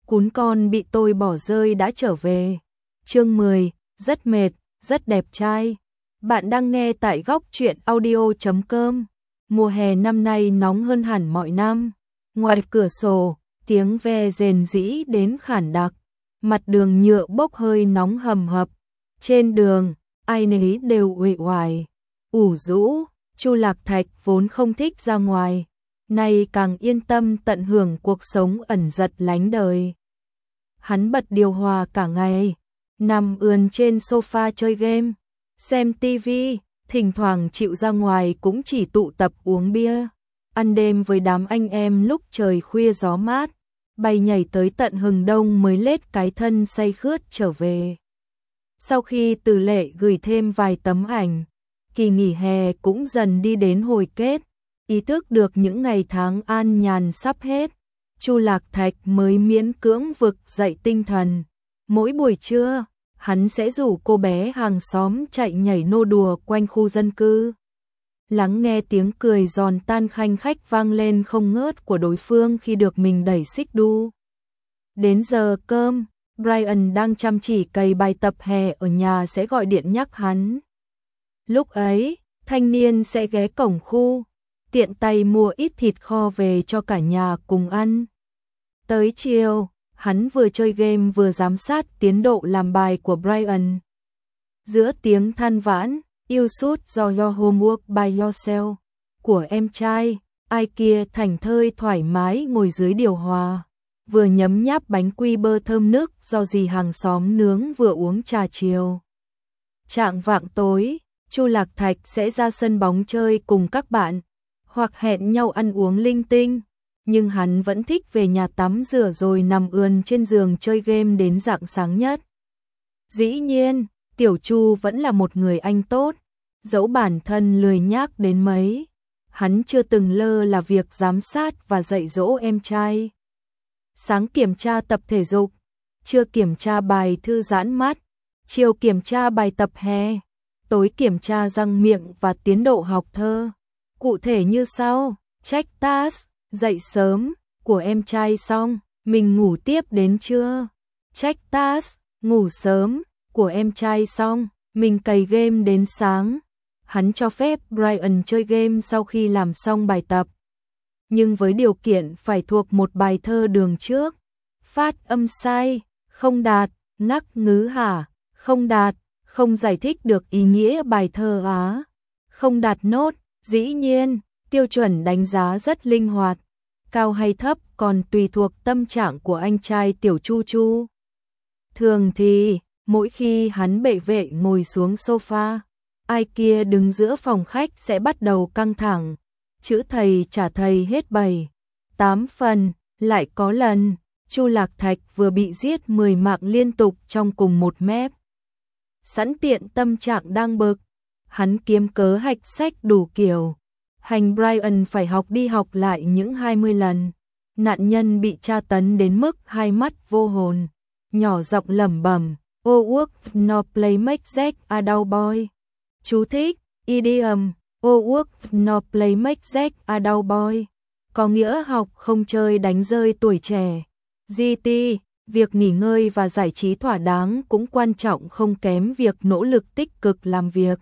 cún con bị tôi bỏ rơi đã trở về. Chương 10, rất mệt, rất đẹp trai. Bạn đang nghe tại góc truyện audio.com. Mùa hè năm nay nóng hơn hẳn mọi năm. Ngoài cửa sổ, tiếng ve rền rĩ đến khản đặc. Mặt đường nhựa bốc hơi nóng hầm hập. Trên đường, ai nấy đều uể oải, ủ rũ. Chu Lạc Thạch vốn không thích ra ngoài, nay càng yên tâm tận hưởng cuộc sống ẩn dật lánh đời. Hắn bật điều hòa cả ngày, nằm ườn trên sofa chơi game, xem tivi, thỉnh thoảng chịu ra ngoài cũng chỉ tụ tập uống bia, ăn đêm với đám anh em lúc trời khuya gió mát, bay nhảy tới tận hừng đông mới lết cái thân say khướt trở về. Sau khi Từ Lệ gửi thêm vài tấm ảnh, kỳ nghỉ hè cũng dần đi đến hồi kết, ý thức được những ngày tháng an nhàn sắp hết, Chu Lạc Thạch mới miễn cưỡng vực dậy tinh thần. Mỗi buổi trưa, hắn sẽ rủ cô bé hàng xóm chạy nhảy nô đùa quanh khu dân cư. Lắng nghe tiếng cười giòn tan khanh khách vang lên không ngớt của đối phương khi được mình đẩy xích đu. Đến giờ cơm, Brian đang chăm chỉ cày bài tập hè ở nhà sẽ gọi điện nhắc hắn. Lúc ấy, thanh niên sẽ ghé cổng khu, tiện tay mua ít thịt kho về cho cả nhà cùng ăn. Tới chiều, hắn vừa chơi game vừa giám sát tiến độ làm bài của Brian. Giữa tiếng than vãn, "You should do your homework by yourself" của em trai, ai kia thảnh thơi thoải mái ngồi dưới điều hòa, vừa nhấm nháp bánh quy bơ thơm nức do dì hàng xóm nướng vừa uống trà chiều. Chạng vạng tối, Chu Lạc Thạch sẽ ra sân bóng chơi cùng các bạn, hoặc hẹn nhau ăn uống linh tinh, nhưng hắn vẫn thích về nhà tắm rửa rồi nằm ườn trên giường chơi game đến rạng sáng nhất. Dĩ nhiên, Tiểu Chu vẫn là một người anh tốt, dẫu bản thân lười nhác đến mấy, hắn chưa từng lơ là việc giám sát và dạy dỗ em trai. Sáng kiểm tra tập thể dục, trưa kiểm tra bài thư giãn mắt, chiều kiểm tra bài tập hè, tối kiểm tra răng miệng và tiến độ học thơ. Cụ thể như sau: check task, dậy sớm, của em trai xong, mình ngủ tiếp đến trưa. Check task, ngủ sớm, của em trai xong, mình cày game đến sáng. Hắn cho phép Brian chơi game sau khi làm xong bài tập, nhưng với điều kiện phải thuộc một bài thơ đường trước. Phát âm sai, không đạt, ngắc ngứ hả, không đạt, không giải thích được ý nghĩa bài thơ á, không đạt nốt. Dĩ nhiên, tiêu chuẩn đánh giá rất linh hoạt, cao hay thấp còn tùy thuộc tâm trạng của anh trai Tiểu Chu Chu. Thường thì, mỗi khi hắn bệ vệ ngồi xuống sofa, ai kia đứng giữa phòng khách sẽ bắt đầu căng thẳng. Chữ thầy trả thầy hết 7, 8 phần, lại có lần, Chu Lạc Thạch vừa bị giết 10 mạng liên tục trong cùng một mép. Sẵn tiện tâm trạng đang bực, hắn kiếm cớ hạch sách đủ kiểu, hành Brian phải học đi học lại những 20 lần. Nạn nhân bị tra tấn đến mức hai mắt vô hồn, nhỏ giọng lẩm bẩm, "Oh work no play make Jack a dull boy." Chú thích: idiom, "Oh work no play make Jack a dull boy" có nghĩa học không chơi đánh rơi tuổi trẻ. GT, việc nghỉ ngơi và giải trí thỏa đáng cũng quan trọng không kém việc nỗ lực tích cực làm việc.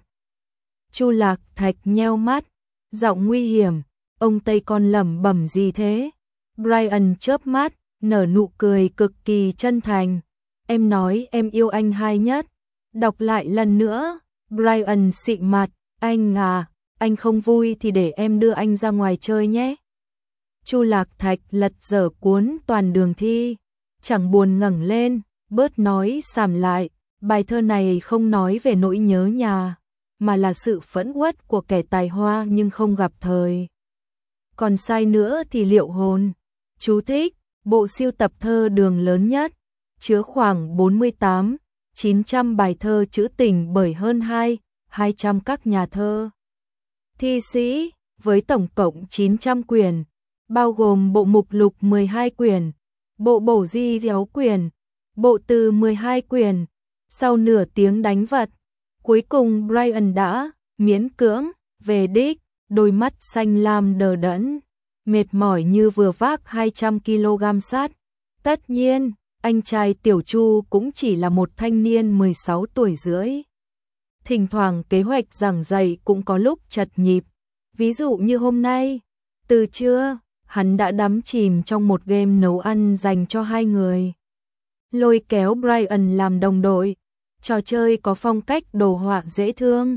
Chu Lạc Thạch nheo mắt, giọng nguy hiểm, "Ông Tây con lẩm bẩm gì thế?" Brian chớp mắt, nở nụ cười cực kỳ chân thành, "Em nói em yêu anh hai nhất." Đọc lại lần nữa, Brian xị mặt, "Anh à, anh không vui thì để em đưa anh ra ngoài chơi nhé." Chu Lạc Thạch lật dở cuốn toàn đường thi, chẳng buồn ngẩng lên, bớt nói xàm lại, bài thơ này không nói về nỗi nhớ nhà, mà là sự phẫn uất của kẻ tài hoa nhưng không gặp thời. Còn sai nữa thì liệu hồn. Chú thích: bộ sưu tập thơ đường lớn nhất, chứa khoảng 48-900 bài thơ trữ tình bởi hơn 200 các nhà thơ, thi sĩ, với tổng cộng 900 quyển, bao gồm bộ mục lục 12 quyển, bộ bổ di 6 quyển, bộ từ 12 quyển. Sau nửa tiếng đánh vật, cuối cùng Brian đã miễn cưỡng về đích, đôi mắt xanh lam đờ đẫn, mệt mỏi như vừa vác 200 kg sắt, Tất nhiên, anh trai Tiểu Chu cũng chỉ là một thanh niên 16 tuổi rưỡi. Thỉnh thoảng kế hoạch giảng dạy cũng có lúc chật nhịp. Ví dụ như hôm nay, từ trưa, hắn đã đắm chìm trong một game nấu ăn dành cho hai người. Lôi kéo Brian làm đồng đội, trò chơi có phong cách đồ họa dễ thương,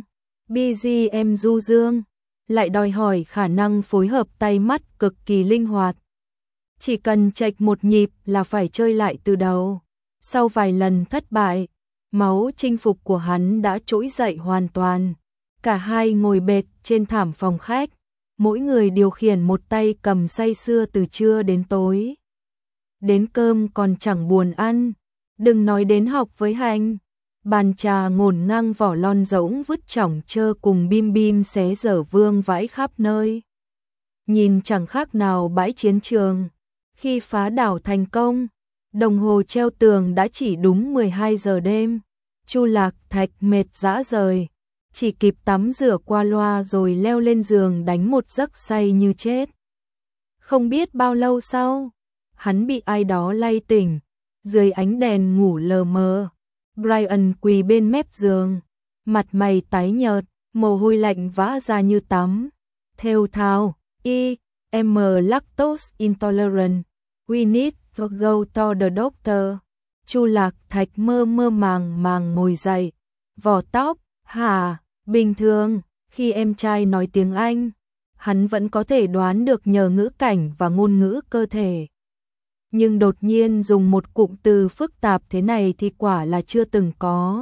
BGM du dương, lại đòi hỏi khả năng phối hợp tay mắt cực kỳ linh hoạt. Chỉ cần chệch một nhịp là phải chơi lại từ đầu. Sau vài lần thất bại, máu chinh phục của hắn đã trỗi dậy hoàn toàn. Cả hai ngồi bệt trên thảm phòng khách, mỗi người điều khiển một tay cầm say sưa từ trưa đến tối. Đến cơm còn chẳng buồn ăn, đừng nói đến học với hành. Bàn trà ngổn ngang vỏ lon rỗng vứt chỏng chơ cùng bim bim xé dở vương vãi khắp nơi. Nhìn chẳng khác nào bãi chiến trường. Khi phá đảo thành công, đồng hồ treo tường đã chỉ đúng 12 giờ đêm. Chu Lạc Thạch mệt rã rời, chỉ kịp tắm rửa qua loa rồi leo lên giường đánh một giấc say như chết. Không biết bao lâu sau, hắn bị ai đó lay tỉnh, dưới ánh đèn ngủ lờ mờ. Brian quỳ bên mép giường, mặt mày tái nhợt, mồ hôi lạnh vã ra như tắm. Thều thào, I'm lactose intolerant. We need to go to the doctor. Chu Lạc Thạch mơ mơ màng màng ngồi dậy, vò tóc, bình thường, khi em trai nói tiếng Anh, hắn vẫn có thể đoán được nhờ ngữ cảnh và ngôn ngữ cơ thể. Nhưng đột nhiên dùng một cụm từ phức tạp thế này thì quả là chưa từng có.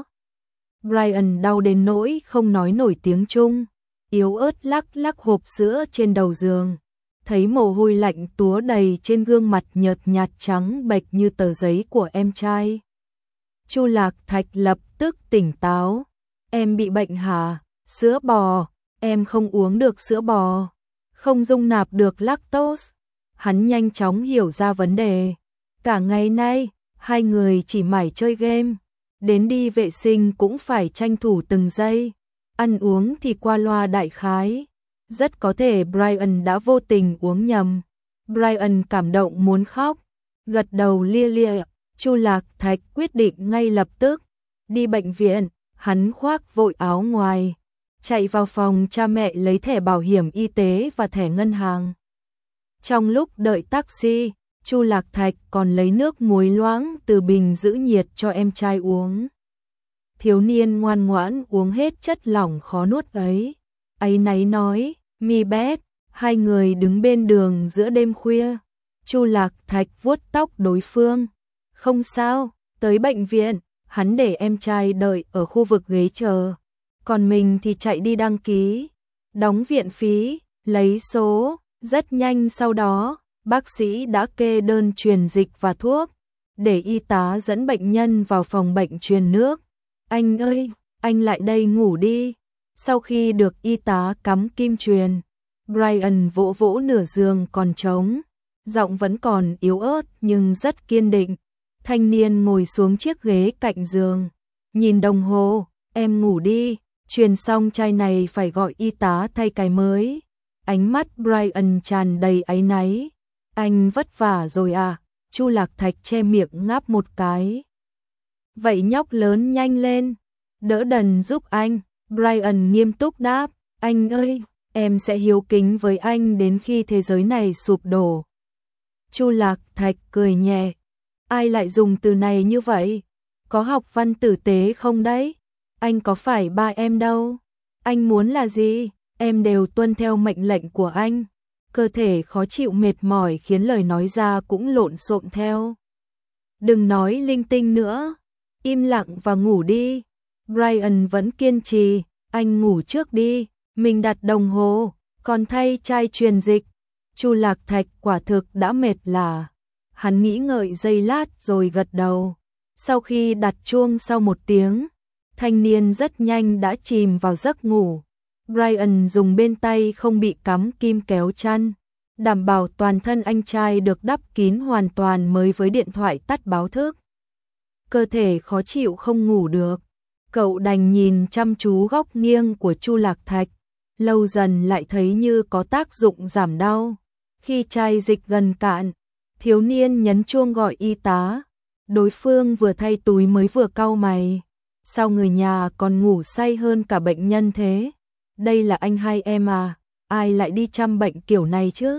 Brian đau đến nỗi không nói nổi tiếng Trung, yếu ớt lắc lắc hộp sữa trên đầu giường. Thấy mồ hôi lạnh túa đầy trên gương mặt nhợt nhạt trắng bệch như tờ giấy của em trai. Chu Lạc Thạch lập tức tỉnh táo. Em bị bệnh hả? Sữa bò, em không uống được sữa bò, không dung nạp được lactose. Hắn nhanh chóng hiểu ra vấn đề. Cả ngày nay, hai người chỉ mải chơi game, đến đi vệ sinh cũng phải tranh thủ từng giây, ăn uống thì qua loa đại khái. Rất có thể Brian đã vô tình uống nhầm. Brian cảm động muốn khóc, gật đầu lia lịa. Chu Lạc Thạch quyết định ngay lập tức đi bệnh viện. Hắn khoác vội áo ngoài, chạy vào phòng cha mẹ lấy thẻ bảo hiểm y tế và thẻ ngân hàng. Trong lúc đợi taxi, Chu Lạc Thạch còn lấy nước muối loãng từ bình giữ nhiệt cho em trai uống. Thiếu niên ngoan ngoãn uống hết chất lỏng khó nuốt ấy. Áy náy nói, mi bé. Hai người đứng bên đường giữa đêm khuya. Chu Lạc Thạch vuốt tóc đối phương. Không sao, tới bệnh viện, hắn để em trai đợi ở khu vực ghế chờ. Còn mình thì chạy đi đăng ký, đóng viện phí, lấy số. Rất nhanh sau đó, bác sĩ đã kê đơn truyền dịch và thuốc, để y tá dẫn bệnh nhân vào phòng bệnh truyền nước. Anh ơi, anh lại đây ngủ đi. Sau khi được y tá cắm kim truyền, Brian vỗ vỗ nửa giường còn trống, giọng vẫn còn yếu ớt nhưng rất kiên định. Thanh niên ngồi xuống chiếc ghế cạnh giường, nhìn đồng hồ, em ngủ đi, truyền xong chai này phải gọi y tá thay cái mới. Ánh mắt Brian tràn đầy áy náy. Anh vất vả rồi à? Chu Lạc Thạch che miệng ngáp một cái. Vậy nhóc lớn nhanh lên, đỡ đần giúp anh. Brian nghiêm túc đáp, anh ơi, em sẽ hiếu kính với anh đến khi thế giới này sụp đổ. Chu Lạc Thạch cười nhẹ. Ai lại dùng từ này như vậy? Có học văn tử tế không đấy? Anh có phải ba em đâu. Anh muốn là gì? Em đều tuân theo mệnh lệnh của anh. Cơ thể khó chịu mệt mỏi khiến lời nói ra cũng lộn xộn theo. Đừng nói linh tinh nữa. Im lặng và ngủ đi. Brian vẫn kiên trì. Anh ngủ trước đi. Mình đặt đồng hồ. Còn thay chai truyền dịch. Chu Lạc Thạch quả thực đã mệt lả. Hắn nghĩ ngợi giây lát rồi gật đầu. Sau khi đặt chuông sau 1 tiếng, thanh niên rất nhanh đã chìm vào giấc ngủ. Brian dùng bên tay không bị cắm kim kéo chăn, đảm bảo toàn thân anh trai được đắp kín hoàn toàn mới với điện thoại tắt báo thức. Cơ thể khó chịu không ngủ được, cậu đành nhìn chăm chú góc nghiêng của Chu Lạc Thạch, lâu dần lại thấy như có tác dụng giảm đau. Khi chai dịch gần cạn, Thiếu niên nhấn chuông gọi y tá. Đối phương vừa thay túi mới vừa cau mày. Sao người nhà còn ngủ say hơn cả bệnh nhân thế? Đây là anh hai em à? Ai lại đi chăm bệnh kiểu này chứ?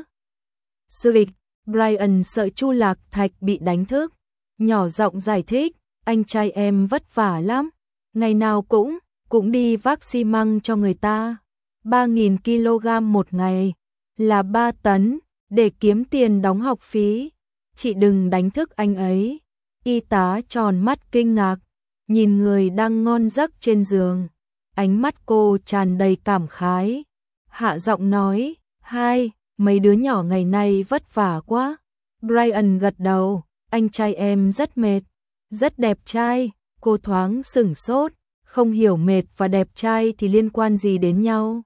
Sweet, Brian sợ Chu Lạc Thạch bị đánh thức. Nhỏ giọng giải thích, anh trai em vất vả lắm. Ngày nào cũng đi vác xi măng cho người ta. 3.000 kg một ngày, là 3 tấn, để kiếm tiền đóng học phí. Chị đừng đánh thức anh ấy. Y tá tròn mắt kinh ngạc, nhìn người đang ngon giấc trên giường. Ánh mắt cô tràn đầy cảm khái. Hạ giọng nói, mấy đứa nhỏ ngày nay vất vả quá. Brian gật đầu, anh trai em rất mệt, rất đẹp trai. Cô thoáng sửng sốt, không hiểu mệt và đẹp trai thì liên quan gì đến nhau.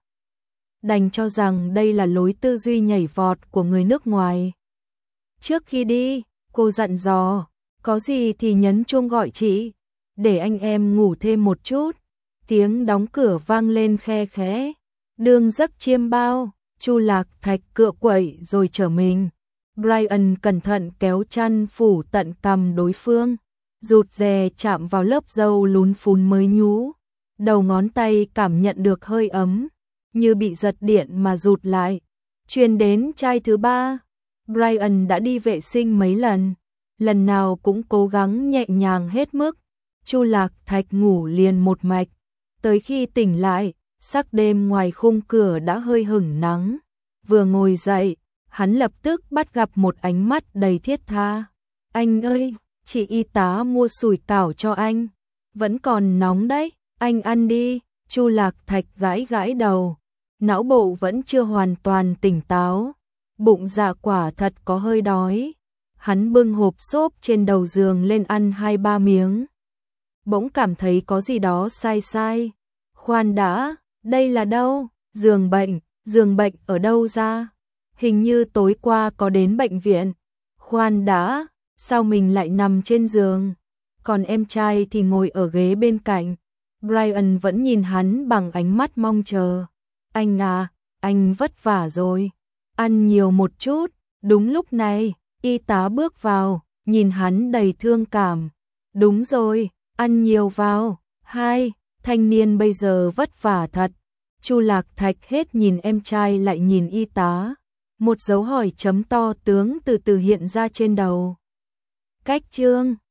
Đành cho rằng đây là lối tư duy nhảy vọt của người nước ngoài. Trước khi đi, cô dặn dò, có gì thì nhấn chuông gọi chị, để anh em ngủ thêm một chút. Tiếng đóng cửa vang lên khe khẽ. Đương giấc chiêm bao, Chu Lạc Thạch cựa quậy rồi trở mình. Brian cẩn thận kéo chăn phủ tận cằm đối phương, rụt rè chạm vào lớp râu lún phún mới nhú. Đầu ngón tay cảm nhận được hơi ấm, như bị giật điện mà rụt lại. Truyền đến trai thứ 3. Brian đã đi vệ sinh mấy lần, lần nào cũng cố gắng nhẹ nhàng hết mức. Chu Lạc Thạch ngủ liền một mạch, tới khi tỉnh lại, sắc đêm ngoài khung cửa đã hơi hửng nắng. Vừa ngồi dậy, hắn lập tức bắt gặp một ánh mắt đầy thiết tha. Anh ơi, chị y tá mua sủi cảo cho anh, vẫn còn nóng đấy, anh ăn đi. Chu Lạc Thạch gãi gãi đầu, não bộ vẫn chưa hoàn toàn tỉnh táo, bụng dạ quả thật có hơi đói. Hắn bưng hộp xốp trên đầu giường lên ăn 2-3 miếng. Bỗng cảm thấy có gì đó sai sai. Khoan đã, đây là đâu? Giường bệnh ở đâu ra? Hình như tối qua có đến bệnh viện. Khoan đã, sao mình lại nằm trên giường? Còn em trai thì ngồi ở ghế bên cạnh. Brian vẫn nhìn hắn bằng ánh mắt mong chờ. Anh à, anh vất vả rồi. Ăn nhiều một chút. Đúng lúc này, y tá bước vào, nhìn hắn đầy thương cảm. Đúng rồi, ăn nhiều vào. Thanh niên bây giờ vất vả thật. Chu Lạc Thạch hết nhìn em trai lại nhìn y tá. Một dấu hỏi chấm to tướng từ từ hiện ra trên đầu. Cách chương